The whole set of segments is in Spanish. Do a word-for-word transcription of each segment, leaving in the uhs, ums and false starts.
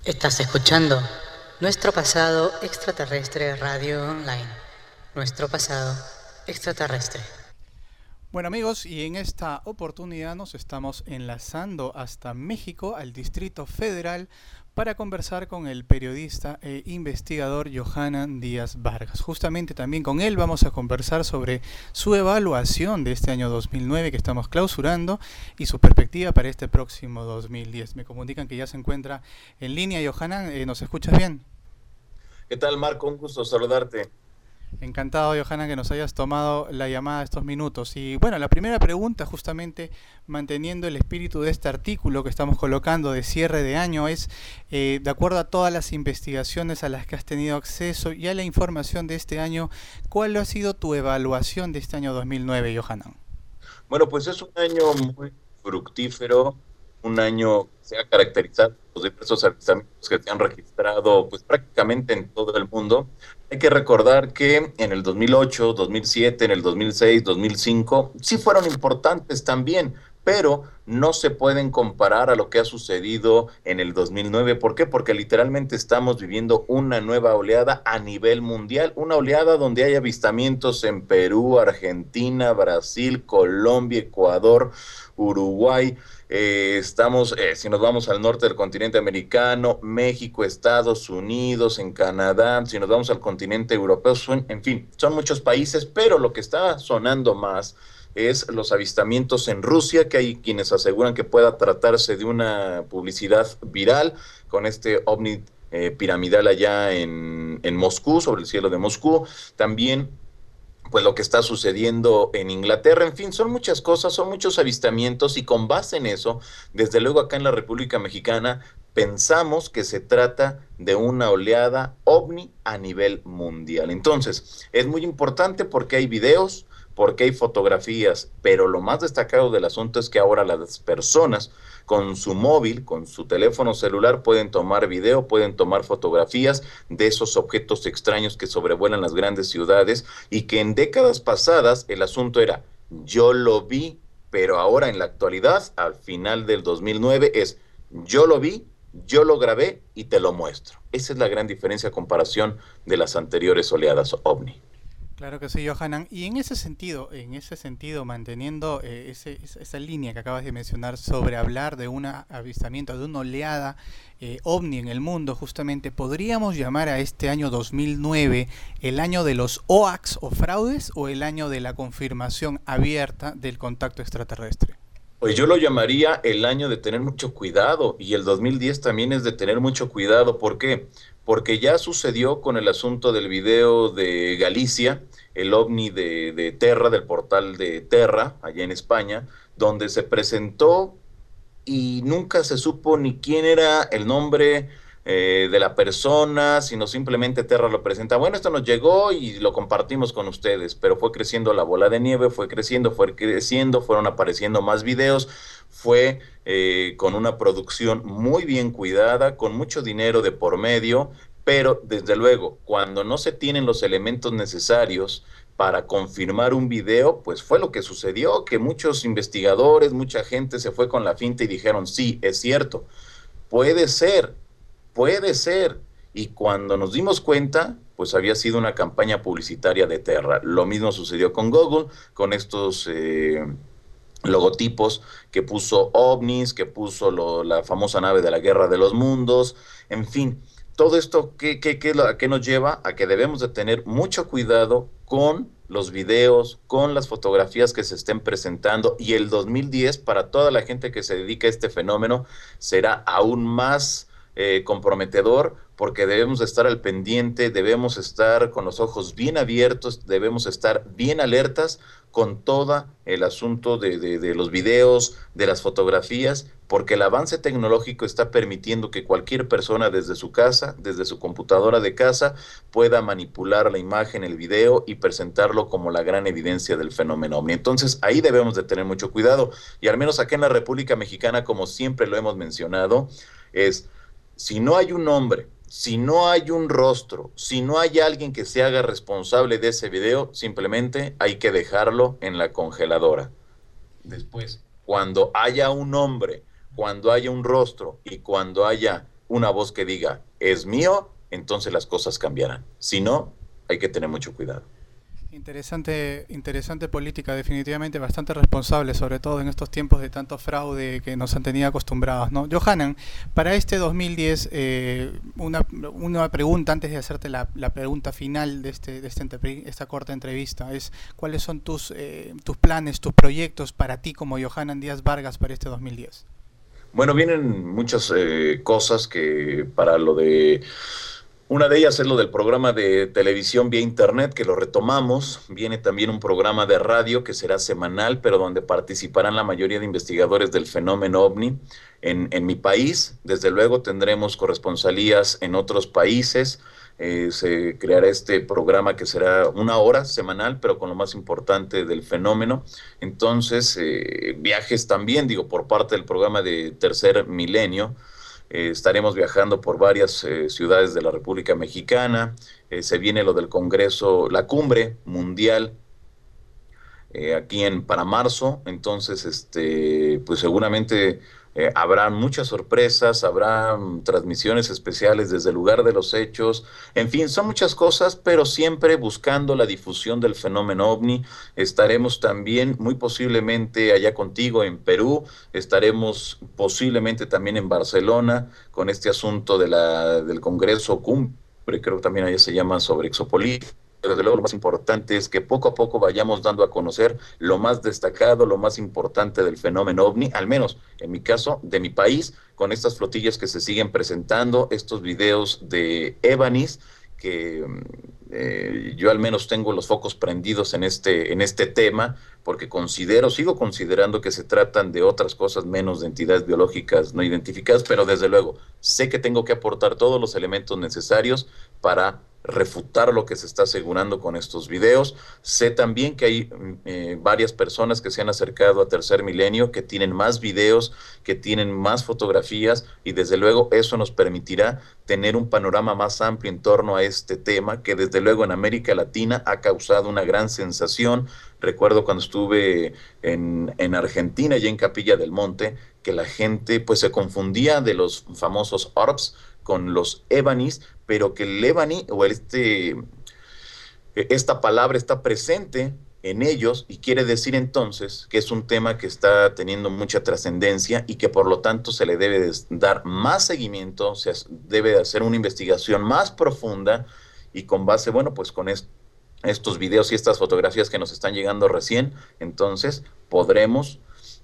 Estás escuchando Nuestro Pasado Extraterrestre Radio Online. Nuestro Pasado Extraterrestre. Bueno amigos, y en esta oportunidad nos estamos enlazando hasta México, al Distrito Federal, para conversar con el periodista e investigador Johanan Díaz Vargas. Justamente también con él vamos a conversar sobre su evaluación de este año dos mil nueve que estamos clausurando y su perspectiva para este próximo dos mil diez. Me comunican que ya se encuentra en línea. Johanan, eh, ¿nos escuchas bien? ¿Qué tal, Marco? Un gusto saludarte. Encantado, Johanan, que nos hayas tomado la llamada estos minutos. Y bueno, la primera pregunta, justamente manteniendo el espíritu de este artículo que estamos colocando de cierre de año, es, eh, de acuerdo a todas las investigaciones a las que has tenido acceso y a la información de este año, ¿cuál ha sido tu evaluación de este año dos mil nueve, Johanan? Bueno, pues es un año muy fructífero, un año que se ha caracterizado por los diversos avistamientos que se han registrado pues prácticamente en todo el mundo. Hay que recordar que en el dos mil ocho, dos mil siete, en el dos mil seis, dos mil cinco, sí fueron importantes también, pero no se pueden comparar a lo que ha sucedido en el dos mil nueve. ¿Por qué? Porque literalmente estamos viviendo una nueva oleada a nivel mundial, una oleada donde hay avistamientos en Perú, Argentina, Brasil, Colombia, Ecuador, Uruguay. Eh, estamos, eh, si nos vamos al norte del continente americano, México, Estados Unidos, en Canadá, si nos vamos al continente europeo, son, en fin, son muchos países, pero lo que está sonando más es los avistamientos en Rusia, que hay quienes aseguran que pueda tratarse de una publicidad viral con este ovni eh, piramidal allá en, en Moscú, sobre el cielo de Moscú. También pues lo que está sucediendo en Inglaterra, en fin, son muchas cosas, son muchos avistamientos y con base en eso, desde luego acá en la República Mexicana, pensamos que se trata de una oleada ovni a nivel mundial. Entonces, es muy importante porque hay videos, porque hay fotografías, pero lo más destacado del asunto es que ahora las personas con su móvil, con su teléfono celular, pueden tomar video, pueden tomar fotografías de esos objetos extraños que sobrevuelan las grandes ciudades y que en décadas pasadas el asunto era, yo lo vi, pero ahora en la actualidad, al final del dos mil nueve, es, yo lo vi, yo lo grabé y te lo muestro. Esa es la gran diferencia a comparación de las anteriores oleadas ovni. Claro que sí, Johanan. Y en ese sentido, en ese sentido, manteniendo eh, ese, esa, esa línea que acabas de mencionar sobre hablar de un avistamiento, de una oleada eh, ovni en el mundo, justamente, ¿podríamos llamar a este año dos mil nueve el año de los hoax o fraudes o el año de la confirmación abierta del contacto extraterrestre? Pues yo lo llamaría el año de tener mucho cuidado y el dos mil diez también es de tener mucho cuidado. ¿Por qué? Porque ya sucedió con el asunto del video de Galicia, el ovni de, de Terra, del portal de Terra, allá en España, donde se presentó y nunca se supo ni quién era el nombre eh, de la persona, sino simplemente Terra lo presenta. Bueno, esto nos llegó y lo compartimos con ustedes, pero fue creciendo la bola de nieve, fue creciendo, fue creciendo, fueron apareciendo más videos, fue eh, con una producción muy bien cuidada, con mucho dinero de por medio, pero desde luego, cuando no se tienen los elementos necesarios para confirmar un video, pues fue lo que sucedió, que muchos investigadores, mucha gente se fue con la finta y dijeron, sí, es cierto, puede ser, puede ser. Y cuando nos dimos cuenta, pues había sido una campaña publicitaria de Terra. Lo mismo sucedió con Google, con estos eh, logotipos que puso ovnis, que puso lo, la famosa nave de la Guerra de los Mundos, en fin. Todo esto, ¿qué, qué, qué, ¿a qué nos lleva? A que debemos de tener mucho cuidado con los videos, con las fotografías que se estén presentando, y el dos mil diez, para toda la gente que se dedica a este fenómeno, será aún más eh, comprometedor, porque debemos estar al pendiente, debemos estar con los ojos bien abiertos, debemos estar bien alertas con todo el asunto de, de, de los videos, de las fotografías, porque el avance tecnológico está permitiendo que cualquier persona desde su casa, desde su computadora de casa, pueda manipular la imagen, el video y presentarlo como la gran evidencia del fenómeno ovni. Entonces, ahí debemos de tener mucho cuidado, y al menos acá en la República Mexicana, como siempre lo hemos mencionado, es, si no hay un hombre, si no hay un rostro, si no hay alguien que se haga responsable de ese video, simplemente hay que dejarlo en la congeladora. Después, cuando haya un hombre, cuando haya un rostro y cuando haya una voz que diga, es mío, entonces las cosas cambiarán. Si no, hay que tener mucho cuidado. Interesante, interesante política, definitivamente bastante responsable, sobre todo en estos tiempos de tanto fraude que nos han tenido acostumbrados, ¿no? Johanan, para este dos mil diez, eh, una, una pregunta antes de hacerte la, la pregunta final de, este, de este, esta corta entrevista, es ¿cuáles son tus, eh, tus planes, tus proyectos para ti como Johanan Díaz Vargas para este dos mil diez? Bueno, vienen muchas eh, cosas que para lo de... Una de ellas es lo del programa de televisión vía internet, que lo retomamos. Viene también un programa de radio que será semanal, pero donde participarán la mayoría de investigadores del fenómeno ovni en, en mi país. Desde luego tendremos corresponsalías en otros países. Eh, se creará este programa que será una hora semanal, pero con lo más importante del fenómeno. Entonces, eh, viajes también, digo, por parte del programa de Tercer Milenio. Eh, estaremos viajando por varias eh, ciudades de la República Mexicana. Eh, se viene lo del Congreso, la cumbre mundial eh, aquí en para marzo. Entonces, este, pues seguramente eh, habrá muchas sorpresas, habrá um, transmisiones especiales desde el lugar de los hechos. En fin, son muchas cosas, pero siempre buscando la difusión del fenómeno ovni. Estaremos también, muy posiblemente, allá contigo en Perú. Estaremos posiblemente también en Barcelona con este asunto de la, del Congreso Cumbre, creo que también allá se llama, sobre exopolítica. Desde luego lo más importante es que poco a poco vayamos dando a conocer lo más destacado, lo más importante del fenómeno ovni, al menos en mi caso, de mi país, con estas flotillas que se siguen presentando, estos videos de Evanis, que eh, yo al menos tengo los focos prendidos en este, en este tema, porque considero, sigo considerando que se tratan de otras cosas menos de entidades biológicas no identificadas, pero desde luego sé que tengo que aportar todos los elementos necesarios para refutar lo que se está asegurando con estos videos. Sé también que hay eh, varias personas que se han acercado a Tercer Milenio, que tienen más videos, que tienen más fotografías, y desde luego eso nos permitirá tener un panorama más amplio en torno a este tema, que desde luego en América Latina ha causado una gran sensación. Recuerdo cuando estuve en, en Argentina y en Capilla del Monte, que la gente pues se confundía de los famosos orbs con los Evanis, pero que el Evani o este, esta palabra está presente en ellos y quiere decir entonces que es un tema que está teniendo mucha trascendencia y que por lo tanto se le debe dar más seguimiento, se debe de hacer una investigación más profunda y con base, bueno, pues con esto, estos videos y estas fotografías que nos están llegando recién, entonces podremos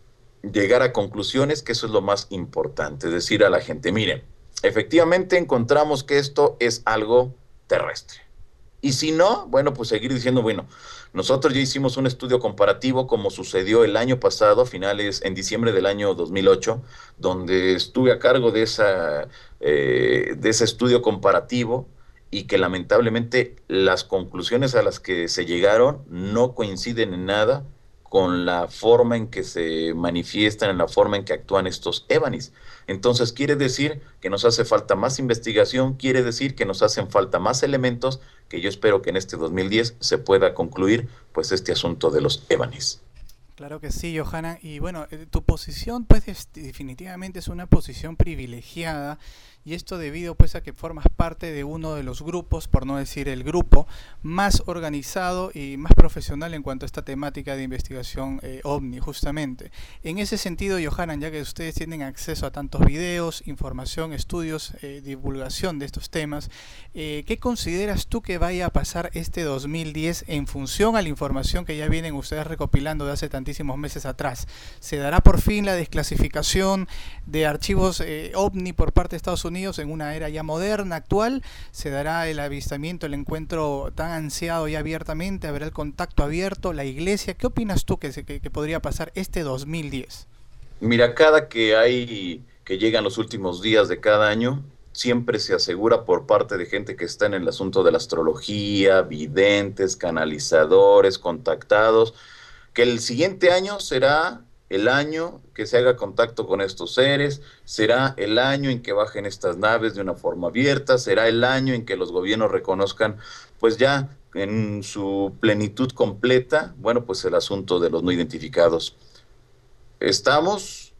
llegar a conclusiones, que eso es lo más importante, decir a la gente, miren, efectivamente encontramos que esto es algo terrestre. Y si no, bueno, pues seguir diciendo, bueno, nosotros ya hicimos un estudio comparativo como sucedió el año pasado, a finales, en diciembre del año dos mil ocho, donde estuve a cargo de, esa, eh, de ese estudio comparativo y que lamentablemente las conclusiones a las que se llegaron no coinciden en nada con la forma en que se manifiestan, en la forma en que actúan estos Evanis. Entonces quiere decir que nos hace falta más investigación, quiere decir que nos hacen falta más elementos, que yo espero que en este dos mil diez se pueda concluir pues este asunto de los Evanis. Claro que sí, Johanan. Y bueno, tu posición pues es, definitivamente es una posición privilegiada, y esto debido pues a que formas parte de uno de los grupos, por no decir el grupo, más organizado y más profesional en cuanto a esta temática de investigación eh, ovni, justamente. En ese sentido, Johanan, ya que ustedes tienen acceso a tantos videos, información, estudios, eh, divulgación de estos temas, eh, ¿qué consideras tú que vaya a pasar este dos mil diez en función a la información que ya vienen ustedes recopilando de hace tantísimos meses atrás? ¿Se dará por fin la desclasificación de archivos eh, ovni por parte de Estados Unidos en una era ya moderna, actual? ¿Se dará el avistamiento, el encuentro tan ansiado ya abiertamente? ¿Habrá el contacto abierto? ¿La iglesia? ¿Qué opinas tú que, se, que, que podría pasar este dos mil diez? Mira, cada que hay, que llegan los últimos días de cada año, siempre se asegura por parte de gente que está en el asunto de la astrología, videntes, canalizadores, contactados, que el siguiente año será el año que se haga contacto con estos seres, será el año en que bajen estas naves de una forma abierta, será el año en que los gobiernos reconozcan, pues ya en su plenitud completa, bueno, pues el asunto de los no identificados. Estamos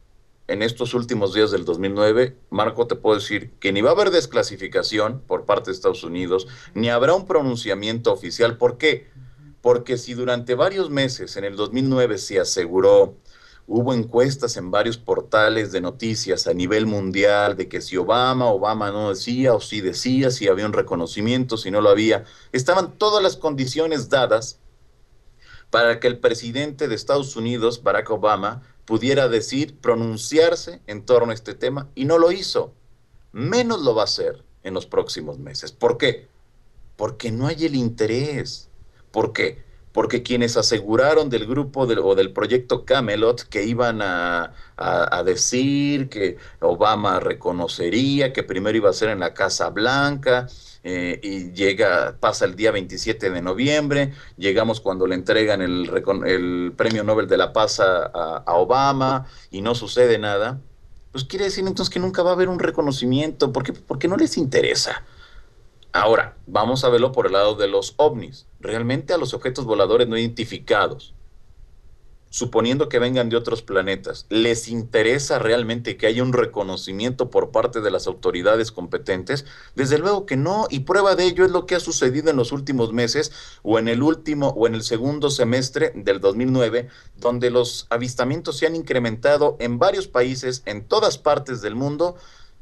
en estos últimos días del dos mil nueve, Marco, te puedo decir que ni va a haber desclasificación por parte de Estados Unidos, ni habrá un pronunciamiento oficial. ¿Por qué? Porque si durante varios meses en el dos mil nueve se aseguró, hubo encuestas en varios portales de noticias a nivel mundial de que si Obama, Obama no decía o sí decía, si había un reconocimiento, si no lo había, estaban todas las condiciones dadas para que el presidente de Estados Unidos, Barack Obama, pudiera decir, pronunciarse en torno a este tema, y no lo hizo. Menos lo va a hacer en los próximos meses. ¿Por qué? Porque no hay el interés. ¿Por qué? Porque quienes aseguraron del grupo del, o del proyecto Camelot que iban a, a, a decir que Obama reconocería, que primero iba a ser en la Casa Blanca, eh, y llega, pasa el día veintisiete de noviembre, llegamos cuando le entregan el, el Premio Nobel de la Paz a, a, a Obama y no sucede nada, pues quiere decir entonces que nunca va a haber un reconocimiento, porque, porque no les interesa. Ahora, vamos a verlo por el lado de los ovnis. Realmente a los objetos voladores no identificados, suponiendo que vengan de otros planetas, ¿les interesa realmente que haya un reconocimiento por parte de las autoridades competentes? Desde luego que no, y prueba de ello es lo que ha sucedido en los últimos meses, o en el último, o en el segundo semestre del dos mil nueve, donde los avistamientos se han incrementado en varios países, en todas partes del mundo,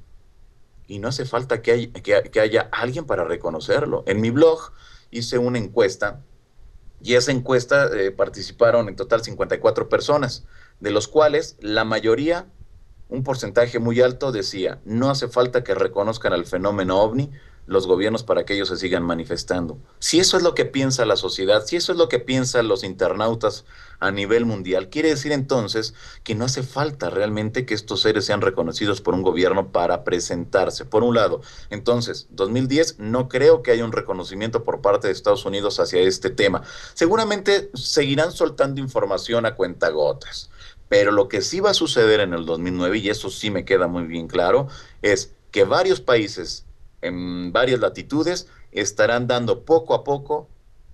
y no hace falta que, hay, que, que haya alguien para reconocerlo. En mi blog hice una encuesta, y esa encuesta eh, participaron en total cincuenta y cuatro personas, de los cuales la mayoría, un porcentaje muy alto, decía, no hace falta que reconozcan al fenómeno ovni los gobiernos para que ellos se sigan manifestando. Si eso es lo que piensa la sociedad, si eso es lo que piensan los internautas a nivel mundial, quiere decir entonces que no hace falta realmente que estos seres sean reconocidos por un gobierno para presentarse. Por un lado, entonces, dos mil diez, no creo que haya un reconocimiento por parte de Estados Unidos hacia este tema. Seguramente seguirán soltando información a cuentagotas, pero lo que sí va a suceder en el dos mil nueve, y eso sí me queda muy bien claro, es que varios países en varias latitudes estarán dando poco a poco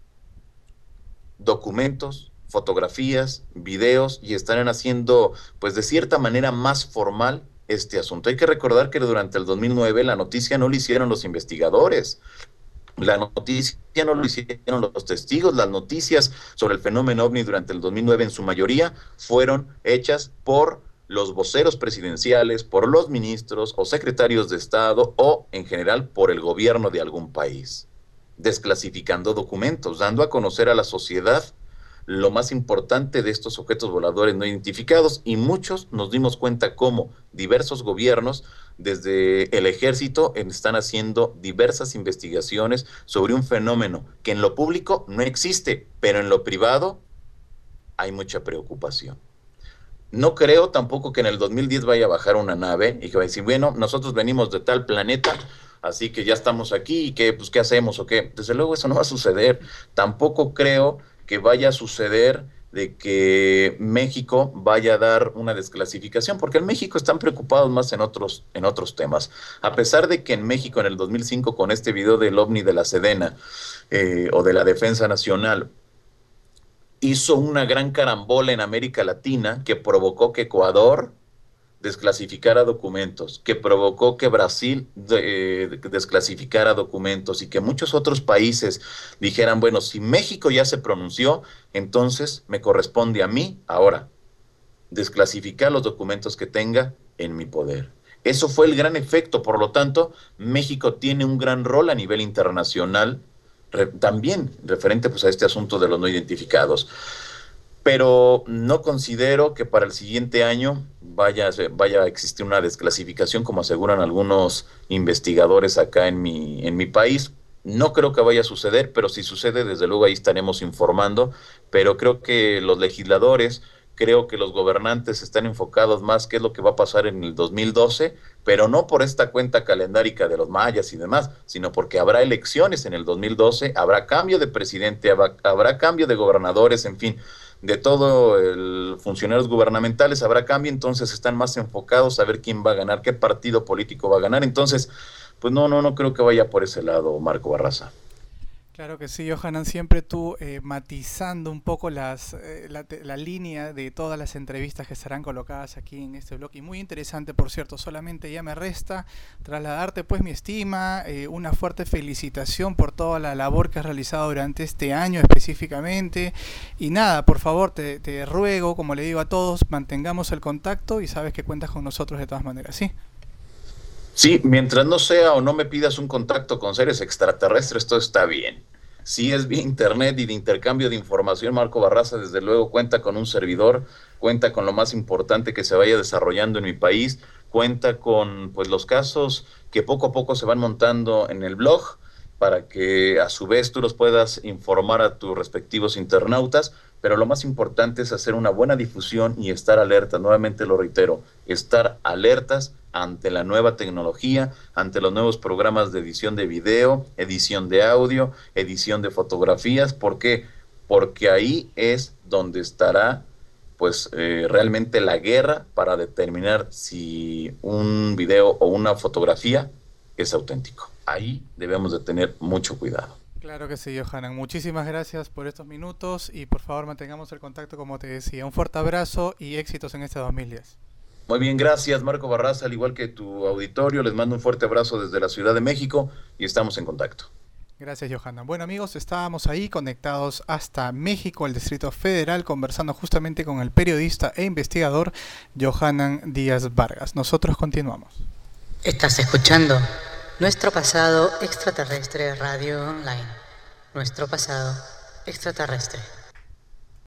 documentos, fotografías, videos, y estarán haciendo, pues de cierta manera, más formal este asunto. Hay que recordar que durante el dos mil nueve la noticia no la hicieron los investigadores, la noticia no lo hicieron los testigos. Las noticias sobre el fenómeno ovni durante el dos mil nueve en su mayoría fueron hechas por los voceros presidenciales, por los ministros o secretarios de Estado, o en general por el gobierno de algún país, desclasificando documentos, dando a conocer a la sociedad lo más importante de estos objetos voladores no identificados. Y muchos nos dimos cuenta cómo diversos gobiernos, desde el ejército, están haciendo diversas investigaciones sobre un fenómeno que en lo público no existe, pero en lo privado hay mucha preocupación. No creo tampoco que en el dos mil diez vaya a bajar una nave y que va a decir, bueno, nosotros venimos de tal planeta, así que ya estamos aquí, y que, pues, ¿qué hacemos o qué? Desde luego eso no va a suceder. Tampoco creo que vaya a suceder de que México vaya a dar una desclasificación, porque en México están preocupados más en otros, en otros temas. A pesar de que en México en el dos mil cinco, con este video del ovni de la Sedena eh, o de la Defensa Nacional, hizo una gran carambola en América Latina que provocó que Ecuador desclasificara documentos, que provocó que Brasil de, de, desclasificara documentos, y que muchos otros países dijeran, bueno, si México ya se pronunció, entonces me corresponde a mí ahora desclasificar los documentos que tenga en mi poder. Eso fue el gran efecto. Por lo tanto, México tiene un gran rol a nivel internacional, re, también referente pues a este asunto de los no identificados. Pero no considero que para el siguiente año vaya, vaya a existir una desclasificación, como aseguran algunos investigadores acá en mi, en mi país. No creo que vaya a suceder, pero si sucede, desde luego ahí estaremos informando. Pero creo que los legisladores, creo que los gobernantes están enfocados más qué es lo que va a pasar en el dos mil doce, pero no por esta cuenta calendárica de los mayas y demás, sino porque habrá elecciones en el dos mil doce, habrá cambio de presidente, habrá, habrá cambio de gobernadores, en fin, de todo el funcionarios gubernamentales habrá cambio. Entonces están más enfocados a ver quién va a ganar, qué partido político va a ganar. Entonces, pues no, no, no creo que vaya por ese lado, Marco Barraza. Claro que sí, Johanan, siempre tú eh, matizando un poco las, eh, la, la línea de todas las entrevistas que serán colocadas aquí en este blog. Y muy interesante, por cierto, solamente ya me resta trasladarte pues mi estima, eh, una fuerte felicitación por toda la labor que has realizado durante este año específicamente. Y nada, por favor, te, te ruego, como le digo a todos, mantengamos el contacto y sabes que cuentas con nosotros de todas maneras, ¿sí? Sí, mientras no sea o no me pidas un contacto con seres extraterrestres, todo está bien. Si es vía internet y de intercambio de información, Marco Barraza desde luego cuenta con un servidor, cuenta con lo más importante que se vaya desarrollando en mi país, cuenta con pues los casos que poco a poco se van montando en el blog para que a su vez tú los puedas informar a tus respectivos internautas, pero lo más importante es hacer una buena difusión y estar alerta, nuevamente lo reitero, estar alertas ante la nueva tecnología, ante los nuevos programas de edición de video, edición de audio, edición de fotografías. ¿Por qué? Porque ahí es donde estará pues eh, realmente la guerra para determinar si un video o una fotografía es auténtico. Ahí debemos de tener mucho cuidado. Claro que sí, Johanan. Muchísimas gracias por estos minutos y por favor mantengamos el contacto como te decía. Un fuerte abrazo y éxitos en este dos mil diez. Muy bien, gracias Marco Barraza, al igual que tu auditorio. Les mando un fuerte abrazo desde la Ciudad de México y estamos en contacto. Gracias, Johanan. Bueno, amigos, estábamos ahí conectados hasta México, el Distrito Federal, conversando justamente con el periodista e investigador Johanan Díaz Vargas. Nosotros continuamos. Estás escuchando Nuestro Pasado Extraterrestre Radio Online. Nuestro Pasado Extraterrestre.